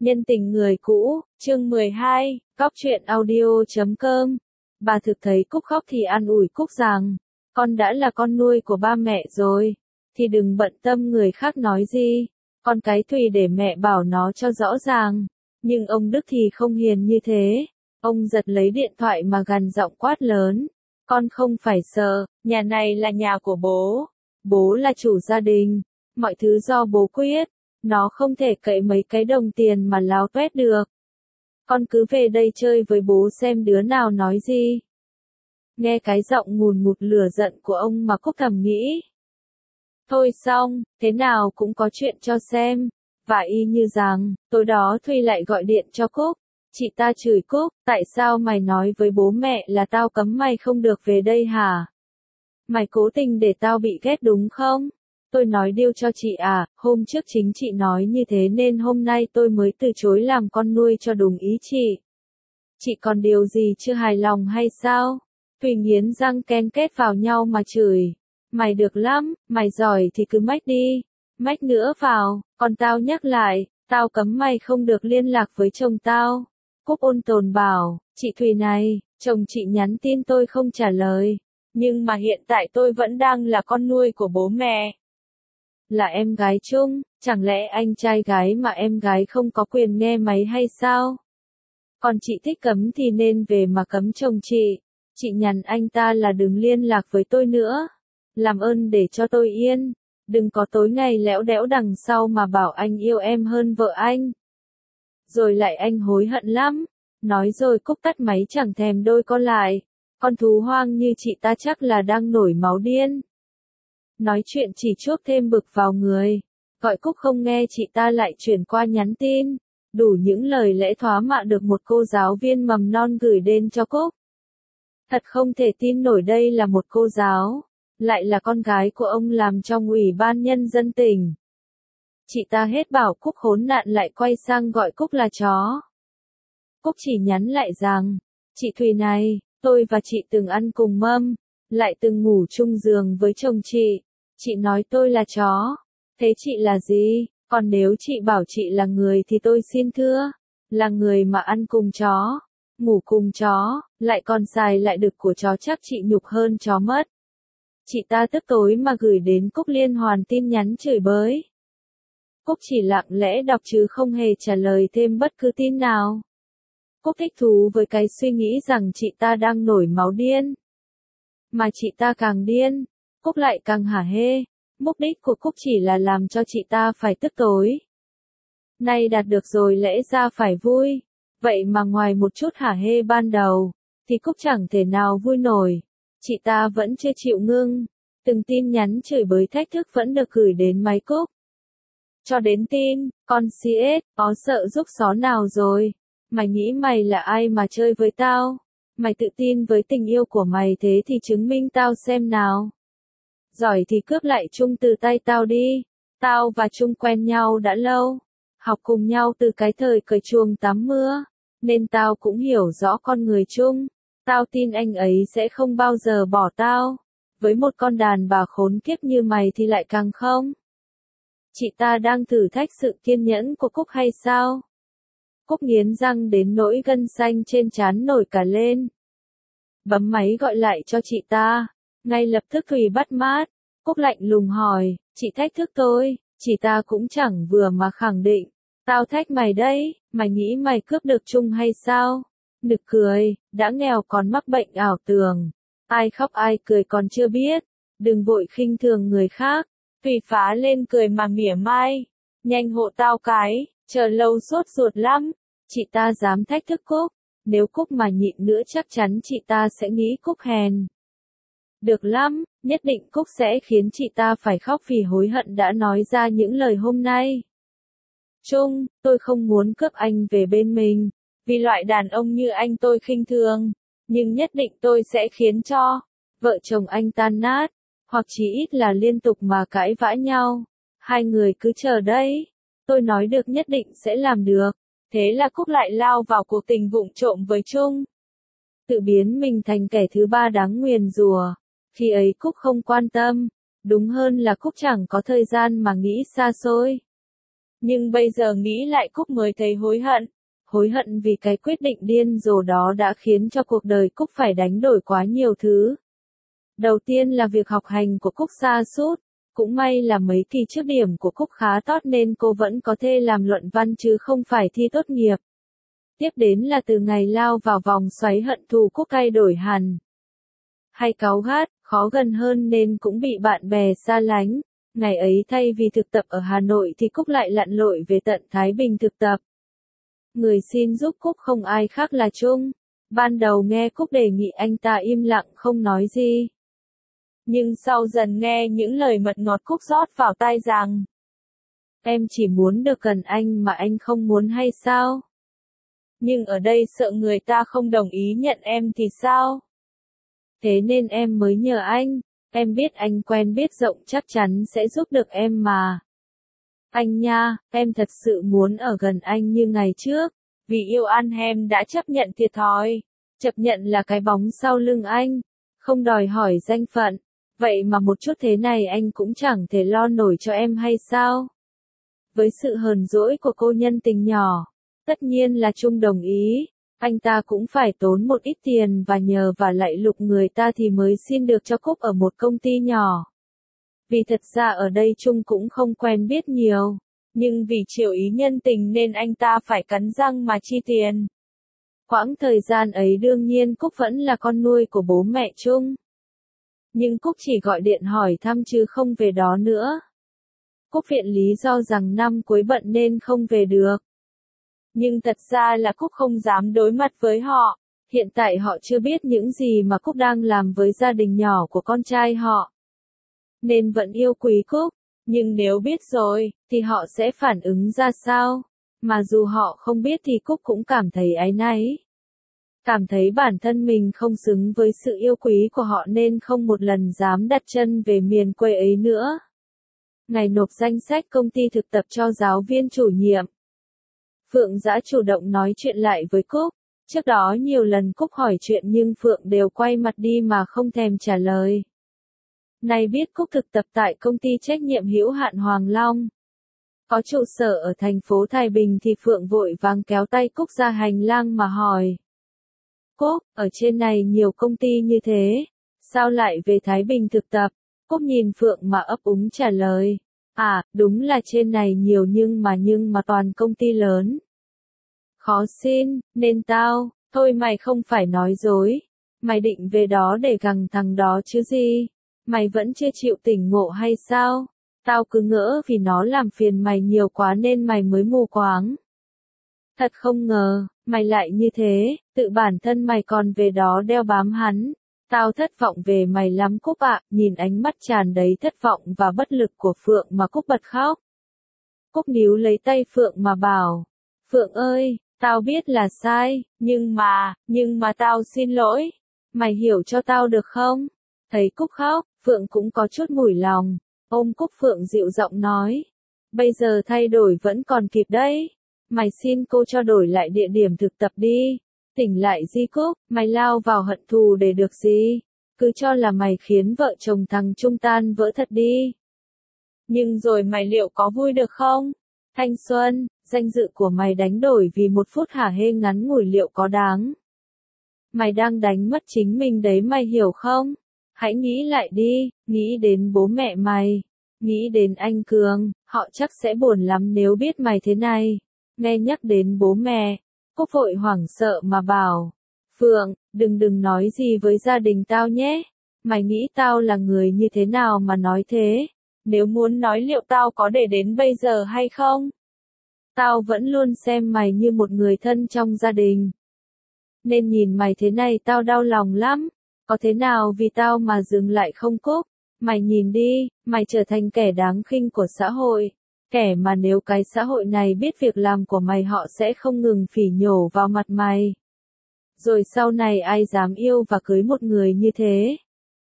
Nhân tình người cũ, chương 12, Cóc truyện audio.com. Bà thực thấy Cúc khóc thì an ủi Cúc rằng, con đã là con nuôi của ba mẹ rồi, thì đừng bận tâm người khác nói gì, con cái tùy để mẹ bảo nó cho rõ ràng. Nhưng ông Đức thì không hiền như thế, ông giật lấy điện thoại mà gằn giọng quát lớn, con không phải sợ, nhà này là nhà của bố là chủ gia đình, mọi thứ do bố quyết. Nó không thể cậy mấy cái đồng tiền mà láo toét được. Con cứ về đây chơi với bố xem đứa nào nói gì. Nghe cái giọng ngùn ngụt lửa giận của ông mà Cúc thầm nghĩ. Thôi xong, thế nào cũng có chuyện cho xem. Và y như rằng, tối đó Thùy lại gọi điện cho Cúc. Chị ta chửi Cúc, tại sao mày nói với bố mẹ là tao cấm mày không được về đây hả? Mày cố tình để tao bị ghét đúng không? Tôi nói điêu cho chị à, hôm trước chính chị nói như thế nên hôm nay tôi mới từ chối làm con nuôi cho đúng ý chị. Chị còn điều gì chưa hài lòng hay sao? Thùy nghiến răng ken kết vào nhau mà chửi. Mày được lắm, mày giỏi thì cứ mách đi. Mách nữa vào, còn tao nhắc lại, tao cấm mày không được liên lạc với chồng tao. Cúc ôn tồn bảo, chị Thùy này, chồng chị nhắn tin tôi không trả lời. Nhưng mà hiện tại tôi vẫn đang là con nuôi của bố mẹ. Là em gái chung, chẳng lẽ anh trai gái mà em gái không có quyền nghe máy hay sao? Còn chị thích cấm thì nên về mà cấm chồng chị. Chị nhắn anh ta là đừng liên lạc với tôi nữa. Làm ơn để cho tôi yên. Đừng có tối ngày lẽo đẽo đằng sau mà bảo anh yêu em hơn vợ anh. Rồi lại anh hối hận lắm. Nói rồi Cúc tắt máy chẳng thèm đôi con lại. Con thú hoang như chị ta chắc là đang nổi máu điên. Nói chuyện chỉ chuốc thêm bực vào người. Gọi Cúc không nghe chị ta lại chuyển qua nhắn tin. Đủ những lời lẽ thóa mạ được một cô giáo viên mầm non gửi đến cho Cúc. Thật không thể tin nổi đây là một cô giáo. Lại là con gái của ông làm trong Ủy ban Nhân dân tỉnh. Chị ta hết bảo Cúc khốn nạn lại quay sang gọi Cúc là chó. Cúc chỉ nhắn lại rằng, chị Thùy này, tôi và chị từng ăn cùng mâm, lại từng ngủ chung giường với chồng chị. Chị nói tôi là chó. Thế chị là gì? Còn nếu chị bảo chị là người thì tôi xin thưa. Là người mà ăn cùng chó, ngủ cùng chó, lại còn xài lại đực của chó chắc chị nhục hơn chó mất. Chị ta tức tối mà gửi đến Cúc liên hoàn tin nhắn chửi bới. Cúc chỉ lặng lẽ đọc chứ không hề trả lời thêm bất cứ tin nào. Cúc thích thú với cái suy nghĩ rằng chị ta đang nổi máu điên. Mà chị ta càng điên, Cúc lại càng hả hê. Mục đích của Cúc chỉ là làm cho chị ta phải tức tối. Nay đạt được rồi lẽ ra phải vui. Vậy mà ngoài một chút hả hê ban đầu, thì Cúc chẳng thể nào vui nổi. Chị ta vẫn chưa chịu ngưng. Từng tin nhắn chửi bới thách thức vẫn được gửi đến máy Cúc. Cho đến tin, con CS, có sợ giúp xó nào rồi? Mày nghĩ mày là ai mà chơi với tao? Mày tự tin với tình yêu của mày thế thì chứng minh tao xem nào. Giỏi thì cướp lại Trung từ tay tao đi. Tao và Trung quen nhau đã lâu. Học cùng nhau từ cái thời cởi chuồng tắm mưa. Nên tao cũng hiểu rõ con người Trung. Tao tin anh ấy sẽ không bao giờ bỏ tao. Với một con đàn bà khốn kiếp như mày thì lại càng không. Chị ta đang thử thách sự kiên nhẫn của Cúc hay sao? Cúc nghiến răng đến nỗi gân xanh trên trán nổi cả lên. Bấm máy gọi lại cho chị ta. Ngay lập tức Thùy bắt mát. Cúc lạnh lùng hỏi, chị thách thức tôi, chị ta cũng chẳng vừa mà khẳng định. Tao thách mày đấy, mày nghĩ mày cướp được Trung hay sao? Nực cười, đã nghèo còn mắc bệnh ảo tưởng. Ai khóc ai cười còn chưa biết. Đừng vội khinh thường người khác. Thùy phá lên cười mà mỉa mai. Nhanh hộ tao cái, chờ lâu sốt ruột lắm. Chị ta dám thách thức Cúc. Nếu Cúc mà nhịn nữa chắc chắn chị ta sẽ nghĩ Cúc hèn. Được lắm, nhất định Cúc sẽ khiến chị ta phải khóc vì hối hận đã nói ra những lời hôm nay. Trung, tôi không muốn cướp anh về bên mình, vì loại đàn ông như anh tôi khinh thường, nhưng nhất định tôi sẽ khiến cho vợ chồng anh tan nát, hoặc chỉ ít là liên tục mà cãi vã nhau. Hai người cứ chờ đấy, tôi nói được nhất định sẽ làm được. Thế là Cúc lại lao vào cuộc tình vụng trộm với Trung. Tự biến mình thành kẻ thứ ba đáng nguyền rủa. Khi ấy Cúc không quan tâm, đúng hơn là Cúc chẳng có thời gian mà nghĩ xa xôi. Nhưng bây giờ nghĩ lại Cúc mới thấy hối hận. Hối hận vì cái quyết định điên rồ đó đã khiến cho cuộc đời Cúc phải đánh đổi quá nhiều thứ. Đầu tiên là việc học hành của Cúc sa sút. Cũng may là mấy kỳ trước điểm của Cúc khá tốt nên cô vẫn có thể làm luận văn chứ không phải thi tốt nghiệp. Tiếp đến là từ ngày lao vào vòng xoáy hận thù Cúc thay đổi hẳn. Hay cáu gắt, khó gần hơn nên cũng bị bạn bè xa lánh. Ngày ấy thay vì thực tập ở Hà Nội thì Cúc lại lặn lội về tận Thái Bình thực tập. Người xin giúp Cúc không ai khác là Trung. Ban đầu nghe Cúc đề nghị anh ta im lặng không nói gì. Nhưng sau dần nghe những lời mật ngọt Cúc rót vào tai rằng: em chỉ muốn được gần anh mà anh không muốn hay sao? Nhưng ở đây sợ người ta không đồng ý nhận em thì sao? Thế nên em mới nhờ anh, em biết anh quen biết rộng chắc chắn sẽ giúp được em mà. Anh nha, em thật sự muốn ở gần anh như ngày trước, vì yêu ăn em đã chấp nhận thiệt thòi, chấp nhận là cái bóng sau lưng anh, không đòi hỏi danh phận, vậy mà một chút thế này anh cũng chẳng thể lo nổi cho em hay sao? Với sự hờn dỗi của cô nhân tình nhỏ, tất nhiên là Trung đồng ý. Anh ta cũng phải tốn một ít tiền và nhờ và lạy lục người ta thì mới xin được cho Cúc ở một công ty nhỏ. Vì thật ra ở đây Trung cũng không quen biết nhiều, nhưng vì chiều ý nhân tình nên anh ta phải cắn răng mà chi tiền. Quãng thời gian ấy đương nhiên Cúc vẫn là con nuôi của bố mẹ Trung. Nhưng Cúc chỉ gọi điện hỏi thăm chứ không về đó nữa. Cúc viện lý do rằng năm cuối bận nên không về được. Nhưng thật ra là Cúc không dám đối mặt với họ, hiện tại họ chưa biết những gì mà Cúc đang làm với gia đình nhỏ của con trai họ. Nên vẫn yêu quý Cúc, nhưng nếu biết rồi, thì họ sẽ phản ứng ra sao? Mà dù họ không biết thì Cúc cũng cảm thấy áy náy. Cảm thấy bản thân mình không xứng với sự yêu quý của họ nên không một lần dám đặt chân về miền quê ấy nữa. Ngày nộp danh sách công ty thực tập cho giáo viên chủ nhiệm, Phượng Dã chủ động nói chuyện lại với Cúc. Trước đó nhiều lần Cúc hỏi chuyện nhưng Phượng đều quay mặt đi mà không thèm trả lời. Nay biết Cúc thực tập tại công ty trách nhiệm hữu hạn Hoàng Long, có trụ sở ở thành phố Thái Bình thì Phượng vội vàng kéo tay Cúc ra hành lang mà hỏi: Cúc, ở trên này nhiều công ty như thế, sao lại về Thái Bình thực tập? Cúc nhìn Phượng mà ấp úng trả lời: À, đúng là trên này nhiều nhưng mà toàn công ty lớn. Khó xin, nên thôi mày không phải nói dối. Mày định về đó để gằng thằng đó chứ gì? Mày vẫn chưa chịu tỉnh ngộ hay sao? Tao cứ ngỡ vì nó làm phiền mày nhiều quá nên mày mới mù quáng. Thật không ngờ, mày lại như thế, tự bản thân mày còn về đó đeo bám hắn. Tao thất vọng về mày lắm Cúc ạ. Nhìn ánh mắt tràn đầy thất vọng và bất lực của Phượng mà Cúc bật khóc. Cúc níu lấy tay Phượng mà bảo: Phượng ơi, tao biết là sai, nhưng mà tao xin lỗi. Mày hiểu cho tao được không? Thấy Cúc khóc, Phượng cũng có chút mủi lòng. Ôm Cúc Phượng dịu giọng nói: Bây giờ thay đổi vẫn còn kịp đấy. Mày xin cô cho đổi lại địa điểm thực tập đi. Tỉnh lại di Cúc, mày lao vào hận thù để được gì? Cứ cho là mày khiến vợ chồng thằng Trung tan vỡ thật đi. Nhưng rồi mày liệu có vui được không? Thanh xuân, danh dự của mày đánh đổi vì một phút hả hê ngắn ngủi liệu có đáng? Mày đang đánh mất chính mình đấy mày hiểu không? Hãy nghĩ lại đi, nghĩ đến bố mẹ mày, nghĩ đến anh Cường, họ chắc sẽ buồn lắm nếu biết mày thế này. Nghe nhắc đến bố mẹ, Cúc vội hoảng sợ mà bảo: Phượng, đừng nói gì với gia đình tao nhé. Mày nghĩ tao là người như thế nào mà nói thế? Nếu muốn nói liệu tao có để đến bây giờ hay không? Tao vẫn luôn xem mày như một người thân trong gia đình. Nên nhìn mày thế này tao đau lòng lắm. Có thế nào vì tao mà dừng lại không Cúc? Mày nhìn đi, mày trở thành kẻ đáng khinh của xã hội. Kẻ mà nếu cái xã hội này biết việc làm của mày họ sẽ không ngừng phỉ nhổ vào mặt mày. Rồi sau này ai dám yêu và cưới một người như thế?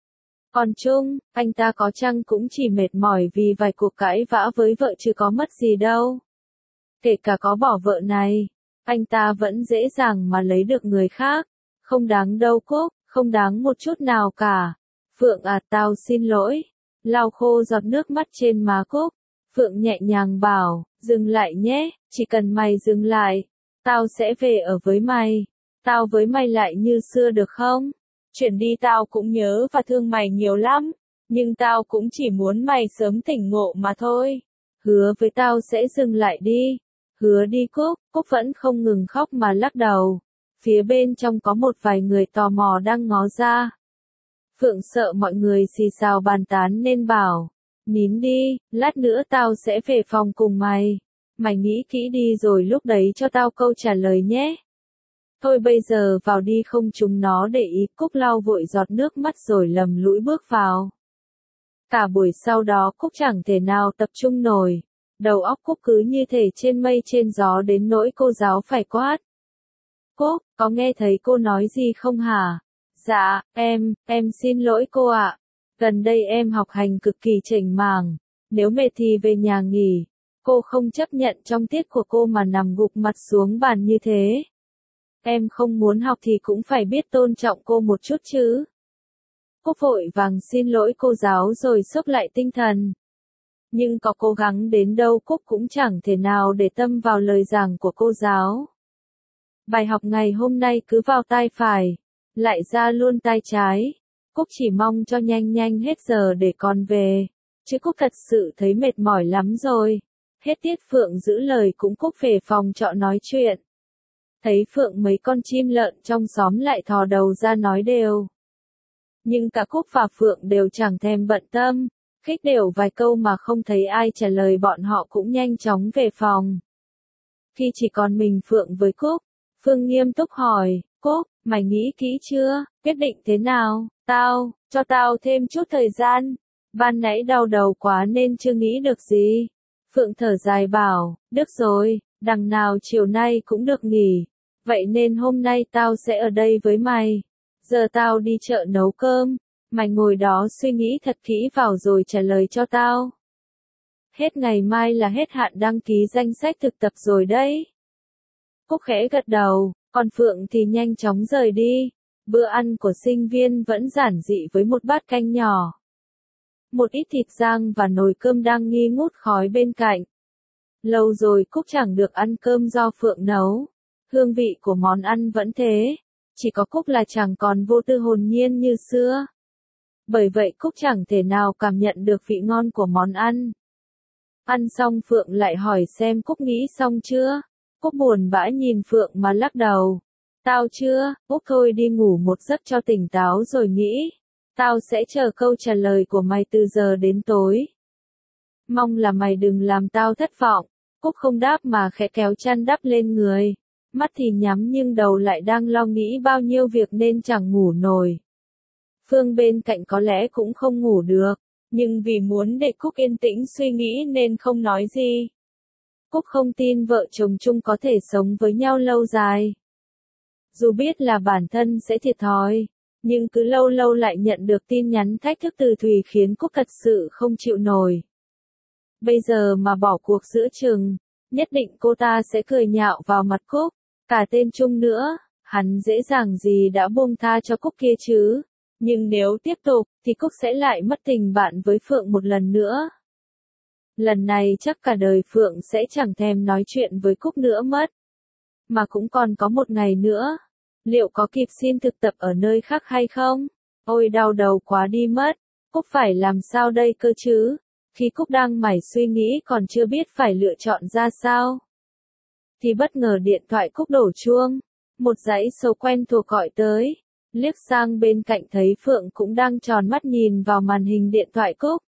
Còn Trung, anh ta có chăng cũng chỉ mệt mỏi vì vài cuộc cãi vã với vợ chứ có mất gì đâu. Kể cả có bỏ vợ này, anh ta vẫn dễ dàng mà lấy được người khác. Không đáng đâu Cúc, không đáng một chút nào cả. Phượng à, tao xin lỗi. Lau khô giọt nước mắt trên má Cúc, Phượng nhẹ nhàng bảo, dừng lại nhé, chỉ cần mày dừng lại, tao sẽ về ở với mày. Tao với mày lại như xưa được không? Chuyện đi tao cũng nhớ và thương mày nhiều lắm, nhưng tao cũng chỉ muốn mày sớm tỉnh ngộ mà thôi. Hứa với tao sẽ dừng lại đi. Hứa đi Cúc, Cúc vẫn không ngừng khóc mà lắc đầu. Phía bên trong có một vài người tò mò đang ngó ra. Phượng sợ mọi người xì xào bàn tán nên bảo, nín đi, lát nữa tao sẽ về phòng cùng mày. Mày nghĩ kỹ đi rồi lúc đấy cho tao câu trả lời nhé. Thôi bây giờ vào đi không chúng nó để ý. Cúc lau vội giọt nước mắt rồi lầm lũi bước vào. Cả buổi sau đó Cúc chẳng thể nào tập trung nổi. Đầu óc Cúc cứ như thể trên mây trên gió đến nỗi cô giáo phải quát. Cúc, có nghe thấy cô nói gì không hả? Dạ, em xin lỗi cô ạ. Gần đây em học hành cực kỳ chểnh mảng. Nếu mệt thì về nhà nghỉ. Cô không chấp nhận trong tiết của cô mà nằm gục mặt xuống bàn như thế. Em không muốn học thì cũng phải biết tôn trọng cô một chút chứ. Cúc vội vàng xin lỗi cô giáo rồi xốc lại tinh thần. Nhưng có cố gắng đến đâu Cúc cũng chẳng thể nào để tâm vào lời giảng của cô giáo. Bài học ngày hôm nay cứ vào tai phải, lại ra luôn tai trái. Cúc chỉ mong cho nhanh nhanh hết giờ để con về. Chứ Cúc thật sự thấy mệt mỏi lắm rồi. Hết tiết Phượng giữ lời cũng Cúc về phòng trọ nói chuyện. Thấy Phượng mấy con chim lợn trong xóm lại thò đầu ra nói đều. Nhưng cả Cúc và Phượng đều chẳng thèm bận tâm. Khích đều vài câu mà không thấy ai trả lời bọn họ cũng nhanh chóng về phòng. Khi chỉ còn mình Phượng với Cúc, Phương nghiêm túc hỏi, Cúc, mày nghĩ kỹ chưa, quyết định thế nào? Cho tao thêm chút thời gian. Ban nãy đau đầu quá nên chưa nghĩ được gì. Phượng thở dài bảo, được rồi, đằng nào chiều nay cũng được nghỉ. Vậy nên hôm nay tao sẽ ở đây với mày. Giờ tao đi chợ nấu cơm. Mày ngồi đó suy nghĩ thật kỹ vào rồi trả lời cho tao. Hết ngày mai là hết hạn đăng ký danh sách thực tập rồi đấy. Cúc khẽ gật đầu, còn Phượng thì nhanh chóng rời đi. Bữa ăn của sinh viên vẫn giản dị với một bát canh nhỏ. Một ít thịt rang và nồi cơm đang nghi ngút khói bên cạnh. Lâu rồi Cúc chẳng được ăn cơm do Phượng nấu. Hương vị của món ăn vẫn thế. Chỉ có Cúc là chẳng còn vô tư hồn nhiên như xưa. Bởi vậy Cúc chẳng thể nào cảm nhận được vị ngon của món ăn. Ăn xong Phượng lại hỏi xem Cúc nghĩ xong chưa. Cúc buồn bã nhìn Phượng mà lắc đầu. Tao chưa, Cúc thôi đi ngủ một giấc cho tỉnh táo rồi nghĩ. Tao sẽ chờ câu trả lời của mày từ giờ đến tối. Mong là mày đừng làm tao thất vọng. Cúc không đáp mà khẽ kéo chăn đắp lên người. Mắt thì nhắm nhưng đầu lại đang lo nghĩ bao nhiêu việc nên chẳng ngủ nổi. Phương bên cạnh có lẽ cũng không ngủ được, nhưng vì muốn để Cúc yên tĩnh suy nghĩ nên không nói gì. Cúc không tin vợ chồng chung có thể sống với nhau lâu dài. Dù biết là bản thân sẽ thiệt thòi, nhưng cứ lâu lâu lại nhận được tin nhắn thách thức từ Thùy khiến Cúc thật sự không chịu nổi. Bây giờ mà bỏ cuộc giữa chừng, nhất định cô ta sẽ cười nhạo vào mặt Cúc, cả tên Trung nữa, hắn dễ dàng gì đã buông tha cho Cúc kia chứ. Nhưng nếu tiếp tục, thì Cúc sẽ lại mất tình bạn với Phượng một lần nữa. Lần này chắc cả đời Phượng sẽ chẳng thèm nói chuyện với Cúc nữa mất. Mà cũng còn có một ngày nữa. Liệu có kịp xin thực tập ở nơi khác hay không? Ôi đau đầu quá đi mất. Cúc phải làm sao đây cơ chứ? Khi Cúc đang mải suy nghĩ còn chưa biết phải lựa chọn ra sao. Thì bất ngờ điện thoại Cúc đổ chuông. Một dãy số quen thuộc gọi tới. Liếc sang bên cạnh thấy Phượng cũng đang tròn mắt nhìn vào màn hình điện thoại Cúc.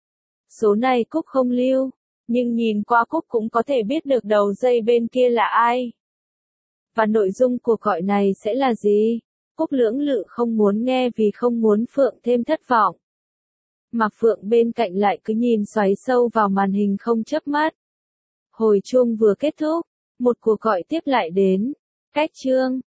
Số này Cúc không lưu, nhưng nhìn qua Cúc cũng có thể biết được đầu dây bên kia là ai. Và nội dung cuộc gọi này sẽ là gì? Cúc lưỡng lự không muốn nghe vì không muốn Phượng thêm thất vọng. Mà Phượng bên cạnh lại cứ nhìn xoáy sâu vào màn hình không chớp mắt. Hồi chuông vừa kết thúc, một cuộc gọi tiếp lại đến. Cách chương